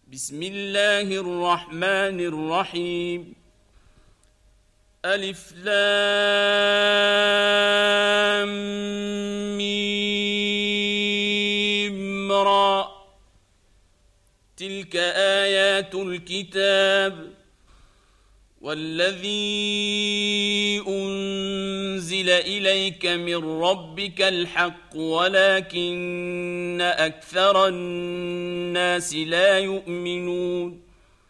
بسم الله الرحمن الرحيم. ألف لام ميم را، تلك آيات الكتاب. والذي أنزل إليك من ربك الحق ولكن أكثر الناس لا يؤمنون.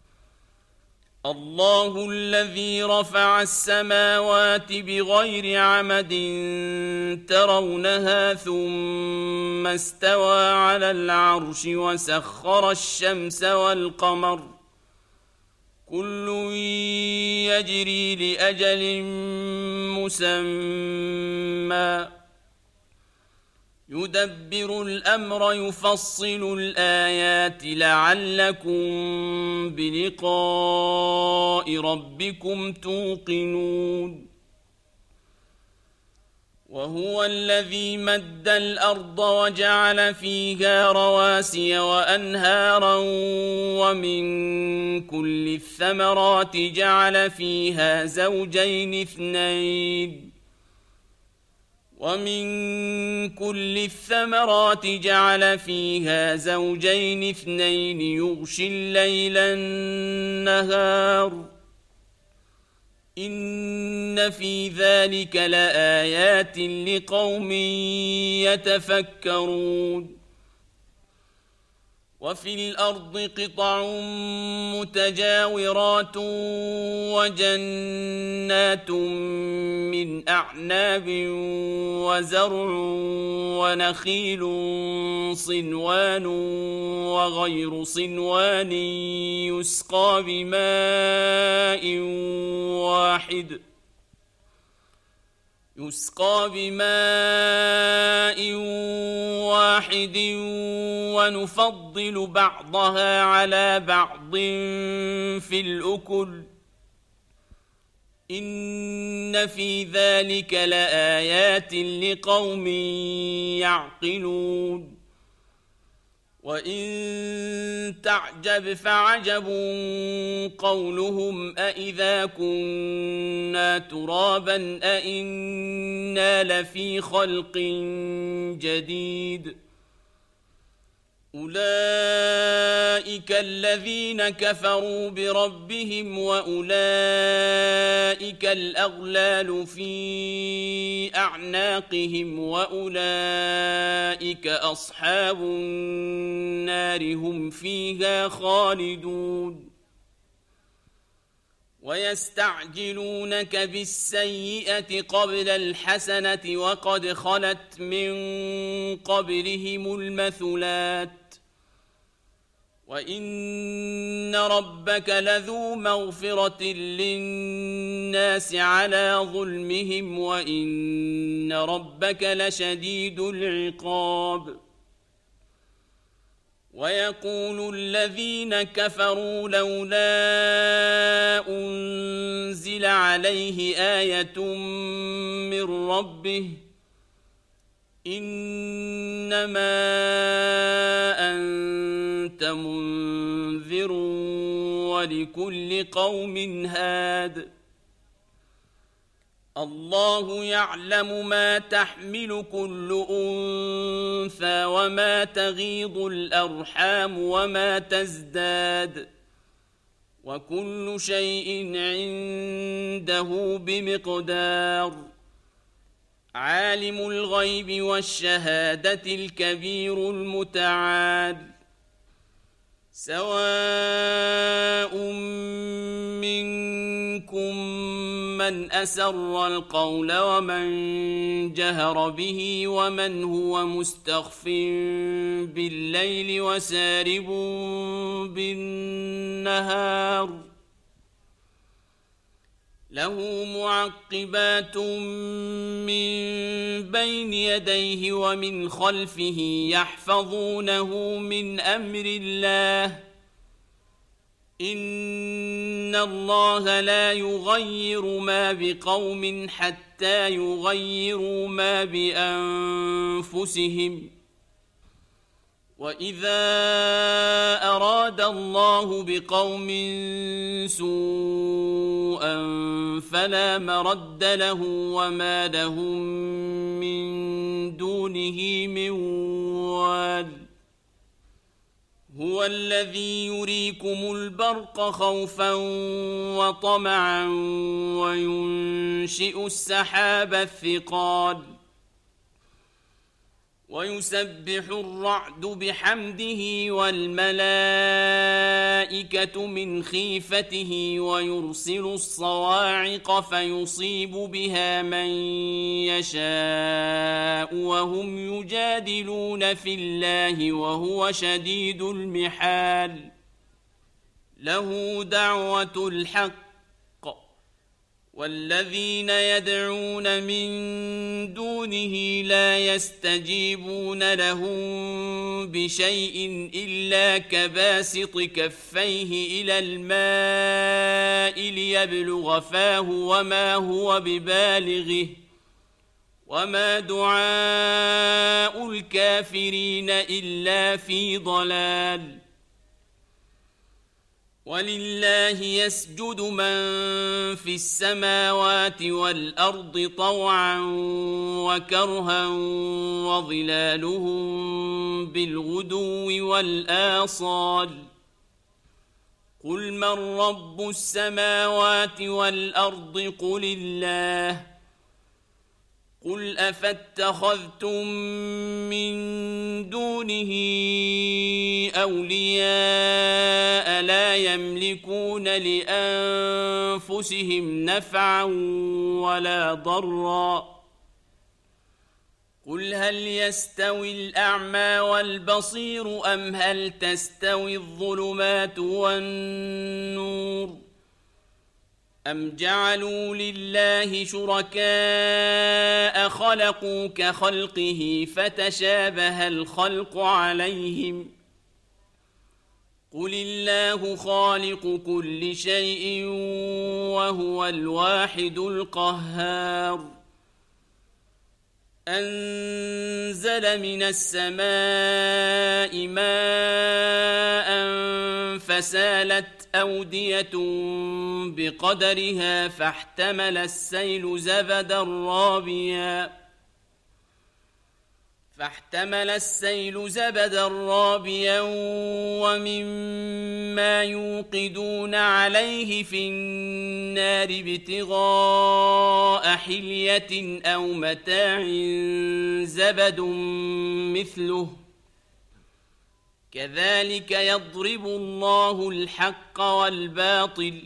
الله الذي رفع السماوات بغير عمد ترونها ثم استوى على العرش وسخر الشمس والقمر كل يجري لأجل مسمى يدبر الأمر يفصل الآيات لعلكم بلقاء ربكم توقنون. وهو الذي مد الأرض وجعل فيها رواسي وأنهارا ومن كل الثمرات جعل فيها زوجين اثنين يغشي الليل النهار إن في ذلك لآيات لقوم يتفكرون. وفي الأرض قطع متجاورات وجنات من أعناب وزرع ونخيل صنوان وغير صنوان يسقى بماء واحد ونفضل بعضها على بعض في الأكل إن في ذلك لآيات لقوم يعقلون. وإن تعجب فعجب قولهم أإذا كنا ترابا أإنا لفي خلق جديد. أولئك الذين كفروا بربهم وأولئك الأغلال في أعناقهم وأولئك أصحاب النار هم فيها خالدون. ويستعجلونك بالسيئة قبل الحسنة وقد خلت من قبلهم المثلات وإن ربك لذو مغفرة للناس على ظلمهم وإن ربك لشديد العقاب. ويقول الذين كفروا لولا أنزل عليه آية من ربه إنما أنت منذر ولكل قوم هاد. الله يعلم ما تحمل كل أنثى وما تغيض الأرحام وما تزداد وكل شيء عنده بمقدار. عالم الغيب والشهادة الكبير المتعال. سواء منكم من أسر القول ومن جهر به ومن هو مستخف بالليل وسارب بالنهار له معقبات من بين يديه ومن خلفه يحفظونه من أمر الله إن الله لا يغير ما بقوم حتى يغيروا ما بأنفسهم وَإِذَا أَرَادَ اللَّهُ بِقَوْمٍ سُوءًا فَلَا مَرَدَّ لَهُ وَمَا لَهُم مِّن دُونِهِ مِن وَالٍ هُوَ الَّذِي يُرِيكُمُ الْبَرْقَ خَوْفًا وَطَمَعًا وَيُنشِئُ السَّحَابَ الثِّقَالَ وَيُسَبِّحُ الرَّعْدُ بِحَمْدِهِ وَالْمَلَائِكَةُ مِنْ خِيفَتِهِ وَيُرْسِلُ الصَّوَاعِقَ فَيُصِيبُ بِهَا مَن يَشَاءُ وَهُمْ يُجَادِلُونَ فِي اللَّهِ وَهُوَ شَدِيدُ الْمِحَالِ لَهُ دَعْوَةُ الْحَقِّ وَالَّذِينَ يَدْعُونَ مِن دُونِهِ لَا يَسْتَجِيبُونَ لَهُم بِشَيْءٍ إِلَّا كَبَاسِطِ كَفَّيْهِ إِلَى الْمَاءِ لِيَبْلُغَ فَاهُ وَمَا هُوَ بِبَالِغِهِ وَمَا دُعَاءُ الْكَافِرِينَ إِلَّا فِي ضَلَالٍ وَلِلَّهِ يَسْجُدُ مَن فِي السَّمَاوَاتِ وَالْأَرْضِ طَوْعًا وَكَرْهًا وَظِلَالُهُم بِالْغُدُوِّ وَالْآصَالِ قُلْ مَن رَّبُّ السَّمَاوَاتِ وَالْأَرْضِ قُلِ اللَّهُ قُلْ أَفَاتَّخَذْتُم مِّن دُونِهِ أَوْلِيَاءَ لَا يَمْلِكُونَ لِأَنفُسِهِمْ نَفْعًا وَلَا ضَرًّا قُلْ هَلْ يَسْتَوِي الْأَعْمَى وَالْبَصِيرُ أَمْ هَلْ تَسْتَوِي الظُّلُمَاتُ وَالنُّورُ أَمْ جَعَلُوا لِلَّهِ شُرَكَاءَ خَلَقُوا كَخَلْقِهِ فَتَشَابَهَ الْخَلْقُ عَلَيْهِمْ قُلِ اللَّهُ خَالِقُ كُلِّ شَيْءٍ وَهُوَ الْوَاحِدُ الْقَهَّارُ أَنزَلَ مِنَ السَّمَاءِ مَاءً فَسَالَتْ أَوْدِيَةٌ بِقَدَرِهَا فَاحْتَمَلَ السَّيْلُ زَبَدًا رَّابِيًا وَمِمَّا يُوقِدُونَ عَلَيْهِ فِي النَّارِ ابْتِغَاءَ حِلْيَةٍ أَوْ مَتَاعٍ زَبَدٌ مِّثْلُهُ كَذَلِكَ يَضْرِبُ اللَّهُ الْحَقَّ وَالْبَاطِلَ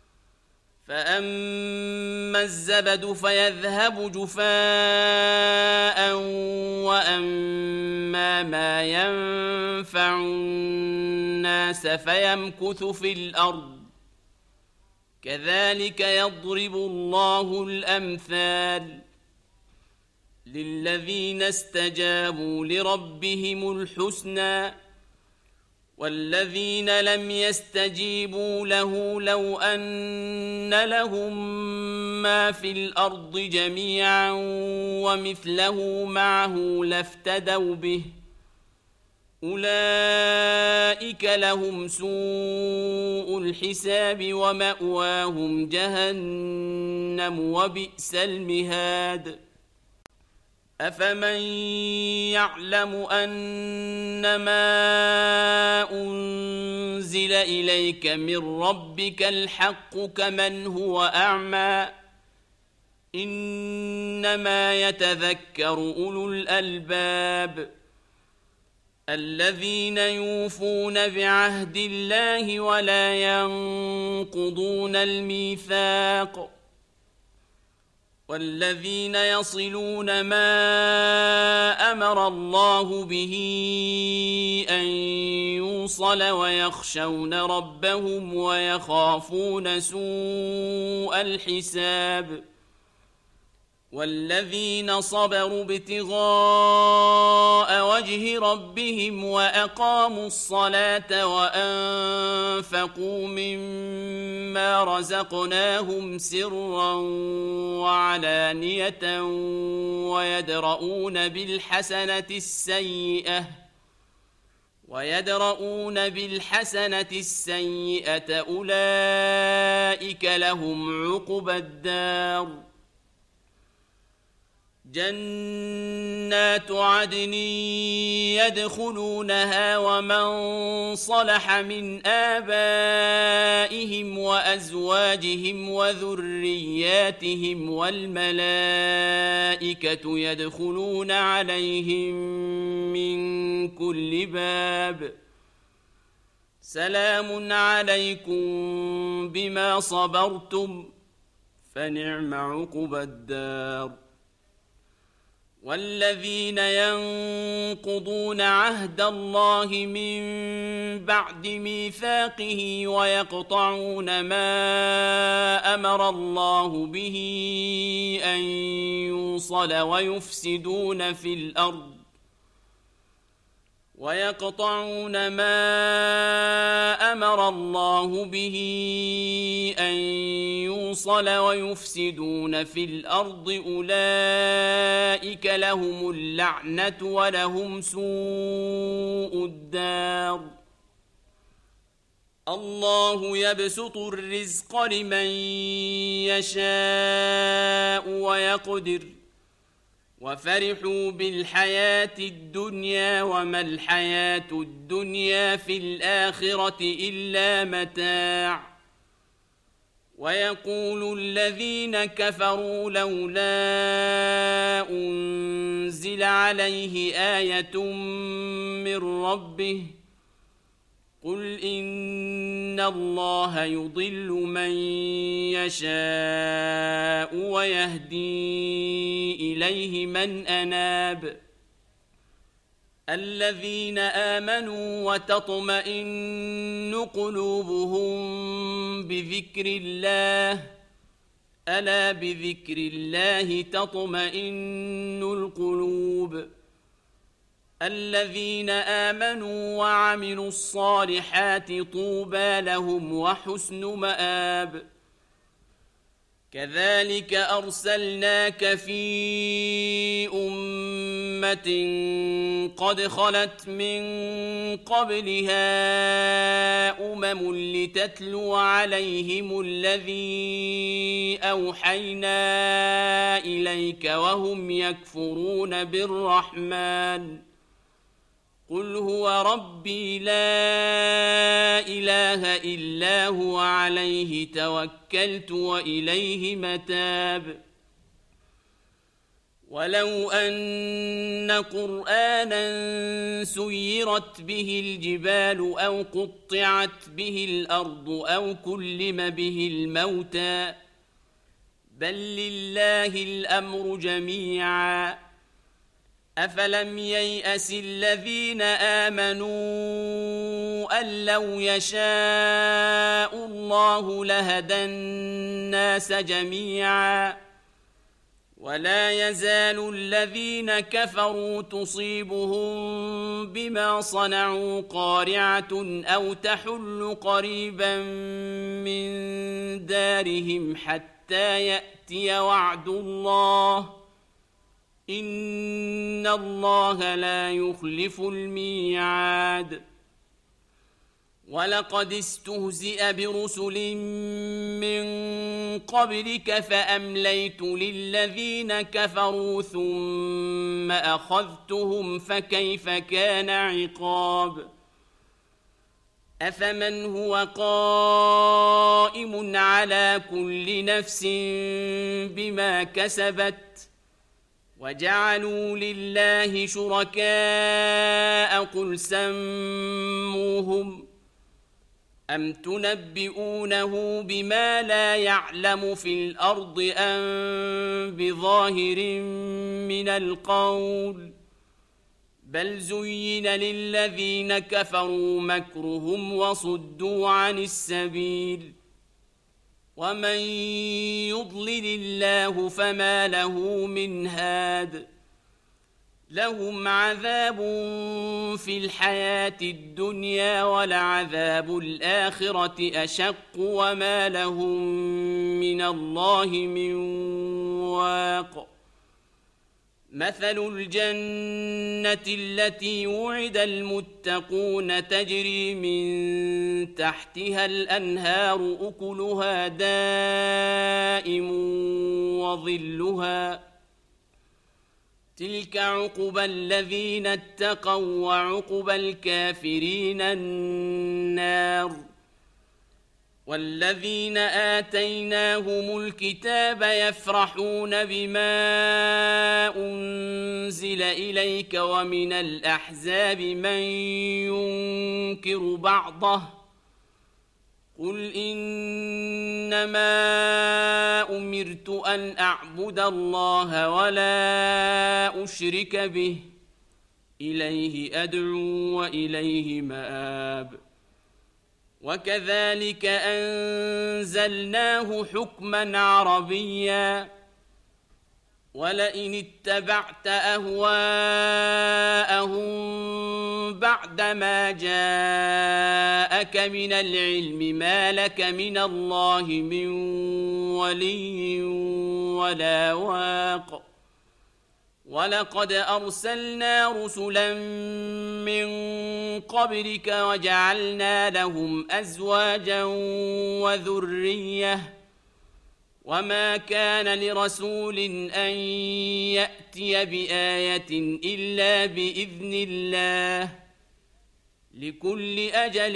فَأَمَّا الزَّبَدُ فَيَذْهَبُ جُفَاءً وَأَمَّا مَا يَنفَعُ النَّاسَ فَيَمْكُثُ فِي الْأَرْضِ كَذَلِكَ يَضْرِبُ اللَّهُ الْأَمْثَالَ لِلَّذِينَ اسْتَجَابُوا لِرَبِّهِمُ الْحُسْنَى وَالَّذِينَ لَمْ يَسْتَجِيبُوا لَهُ لَوْ أَنَّ لَهُم مَّا فِي الْأَرْضِ جَمِيعًا وَمِثْلَهُ مَعَهُ لَافْتَدَوْا بِهِ أُولَئِكَ لَهُمْ سُوءُ الْحِسَابِ وَمَأْوَاهُمْ جَهَنَّمُ وَبِئْسَ الْمِهَادُ أَفَمَن يَعْلَمُ أَنَّمَا أُنزِلَ إِلَيْكَ مِن رَّبِّكَ الْحَقُّ كَمَنْ هُوَ أَعْمَىٰ إِنَّمَا يَتَذَكَّرُ أُولُو الْأَلْبَابِ الَّذِينَ يُوفُونَ بِعَهْدِ اللَّهِ وَلَا يَنقُضُونَ الْمِيثَاقَ وَالَّذِينَ يَصِلُونَ مَا أَمَرَ اللَّهُ بِهِ أَن يُوصَلَ وَيَخْشَوْنَ رَبَّهُمْ وَيَخَافُونَ سُوءَ الْحِسَابِ وَالَّذِينَ صَبَرُوا ابْتِغَاءَ وَجْهِ رَبِّهِمْ وَأَقَامُوا الصَّلَاةَ وَأَنفَقُوا مِمَّا رَزَقْنَاهُمْ سِرًّا وَعَلَانِيَةً وَيَدْرَءُونَ بِالْحَسَنَةِ السَّيِّئَةَ ويدرؤون بالحسنة السيئة أولئك لهم عقبى الدار جنات عدن يدخلونها ومن صلح من آبائهم وأزواجهم وذرياتهم والملائكة يدخلون عليهم من كل باب سلام عليكم بما صبرتم فنعم عقبى الدار والذين ينقضون عهد الله من بعد ميثاقه ويقطعون ما أمر الله به أن يوصل ويفسدون في الأرض أولئك لهم اللعنة ولهم سوء الدار الله يبسط الرزق لمن يشاء ويقدر وفرحوا بالحياة الدنيا وما الحياة الدنيا في الآخرة إلا متاع ويقول الذين كفروا لولا أنزل عليه آية من ربه قل إن الله يضل من يشاء ويهدي إليه من أناب الذين آمنوا وتطمئن قلوبهم بذكر الله ألا بذكر الله تطمئن القلوب الذين آمنوا وعملوا الصالحات طوبى لهم وحسن مآب كذلك أرسلناك في أمة قد خلت من قبلها لتتلو عليهم الذي أوحينا إليك وهم يكفرون بالرحمن قل هو ربي لا إله إلا هو عليه توكلت وإليه متاب ولو أن قرآنا سيرت به الجبال أو قطعت به الأرض أو كلم به الموتى بل لله الأمر جميعا أفلم ييأس الذين آمنوا أن لو يشاء الله لهدى الناس جميعا ولا يزال الذين كفروا تصيبهم بما صنعوا قارعة أو تحل قريبا من دارهم حتى يأتي وعد الله إن الله لا يخلف الميعاد ولقد استهزئ برسل من قبلك فأمليت للذين كفروا ثم أخذتهم فكيف كان عقاب أفمن هو قائم على كل نفس بما كسبت وجعلوا لله شركاء قل سموهم أم تنبئونه بما لا يعلم في الأرض أم بظاهر من القول بل زين للذين كفروا مكرهم وصدوا عن السبيل ومن يضلل الله فما له من هاد لهم عذاب في الحياة الدنيا ولعذاب الآخرة أشق وما لهم من الله من واق مثل الجنة التي وعد المتقون تجري من تحتها الأنهار أكلها دائم وظلها تلك عقبى الذين اتقوا وعقبى الكافرين النار والذين آتيناهم الكتاب يفرحون بما أنزل إليك ومن الأحزاب من ينكر بعضه قل إنما أمرت أن أعبد الله ولا أشرك به إليه أدعو وإليه مآب وكذلك أنزلناه حكما عربيا ولئن اتبعت أهواءهم بعدما جاءك من العلم ما لك من الله من ولي ولا واق ولقد أرسلنا رسلا من قبلك وجعلنا لهم أزواجا وذرية وما كان لرسول أن يأتي بآية إلا بإذن الله لكل أجل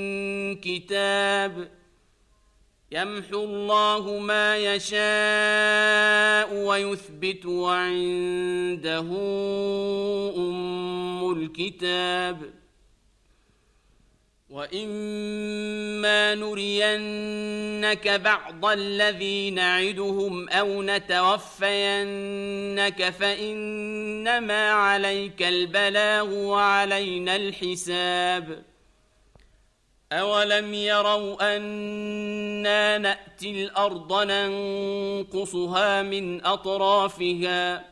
كتاب يمحو الله ما يشاء ويثبت وعنده أم الكتاب وإما نرينك بعض الذي نعدهم أو نتوفينك فإنما عليك البلاغ وعلينا الحساب أولم يروا أنا نأتي الأرض ننقصها من أطرافها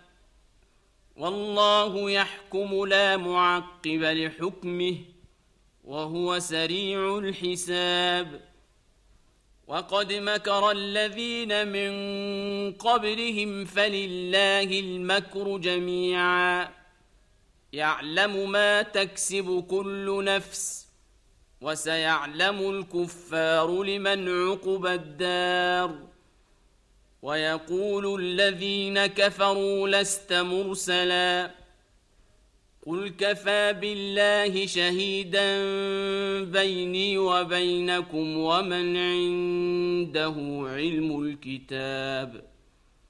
والله يحكم لا معقب لحكمه وهو سريع الحساب وقد مكر الذين من قبلهم فلله المكر جميعا يعلم ما تكسب كل نفس وسيعلم الكفار لمن عقبى الدار ويقول الذين كفروا لست مرسلا قل كفى بالله شهيدا بيني وبينكم ومن عنده علم الكتاب